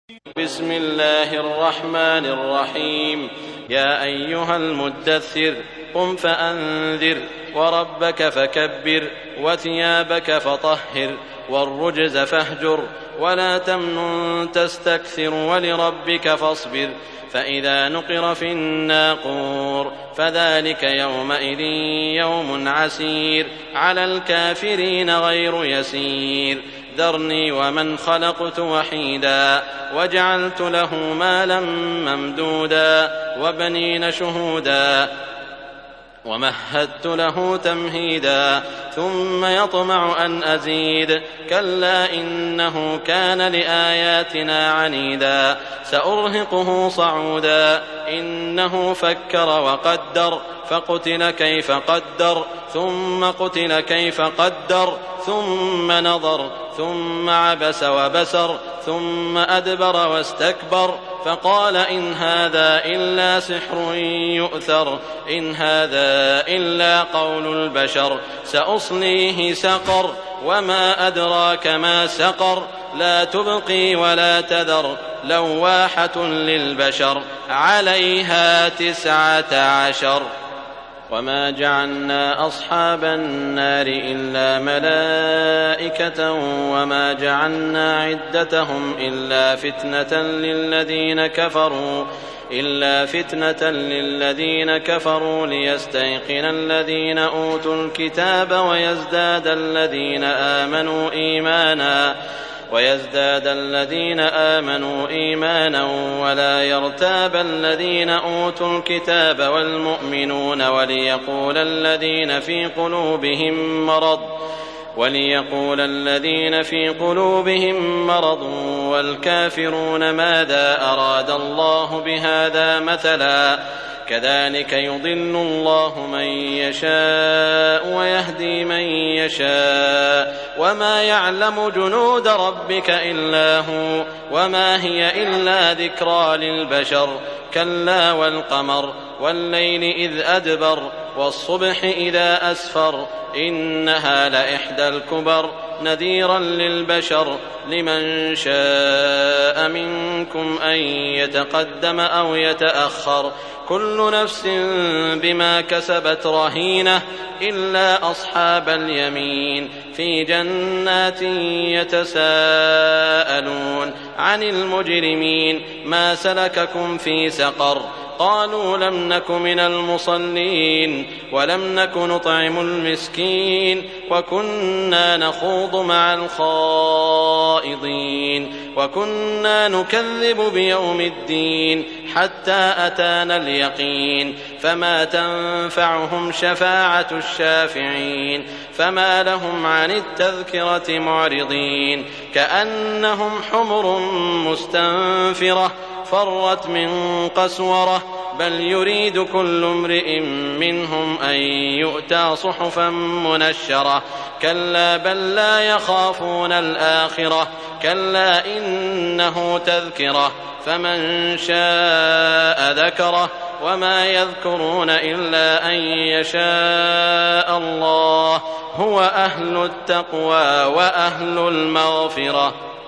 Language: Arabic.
بسم الله الرحمن الرحيم. يا أيها المدثر قم فأنذر وربك فكبر وثيابك فطهر والرجز فاهجر ولا تمنن تستكثر ولربك فاصبر فإذا نقر في الناقور فذلك يومئذ يوم عسير على الكافرين غير يسير. ذرني ومن خلقت وحيدا وجعلت له مالا ممدودا وبنين شهودا ومهدت له تمهيدا ثم يطمع أن أزيد كلا إنه كان لآياتنا عنيدا سأرهقه صعودا إنه فكر وقدر فقتل كيف قدر ثم قتل كيف قدر ثم نظر ثم عبس وبسر ثم أدبر واستكبر فقال إن هذا إلا سحر يؤثر إن هذا إلا قول البشر سأصليه سقر وما أدراك ما سقر لا تبقي ولا تذر لواحة للبشر عليها 19. وما جعلنا أصحاب النار إلا ملائكة وما جعلنا عدتهم إلا فتنة للذين كفروا ليستيقن الذين أوتوا الكتاب ويزداد الذين آمنوا إيمانا ولا يرتاب الذين أوتوا الكتاب والمؤمنون وليقول الذين في قلوبهم مرض والكافرون ماذا أراد الله بهذا مثلا كذلك يضل الله من يشاء ويهدي من يشاء وما يعلم جنود ربك إلا هو وما هي إلا ذكرى للبشر كلا والقمر والليل إذ أدبر والصبح إذا أسفر إنها لإحدى الكبر نذيرا للبشر لمن شاء منكم أن يتقدم أو يتأخر كل نفس بما كسبت رهينة إلا أصحاب اليمين في جنات يتساءلون عن المجرمين ما سلككم في سقر قالوا لم نك من المصلين ولم نك نطعم المسكين وكنا نخوض مع الخائضين وكنا نكذب بيوم الدين حتى أتانا اليقين فما تنفعهم شفاعة الشافعين فما لهم عن التذكرة معرضين كأنهم حمر مستنفرة فرت من قسورة بل يريد كل امرئ منهم أن يؤتى صحفا منشرة كلا بل لا يخافون الآخرة كلا إنه تذكرة فمن شاء ذكره وما يذكرون إلا أن يشاء الله هو أهل التقوى وأهل المغفرة.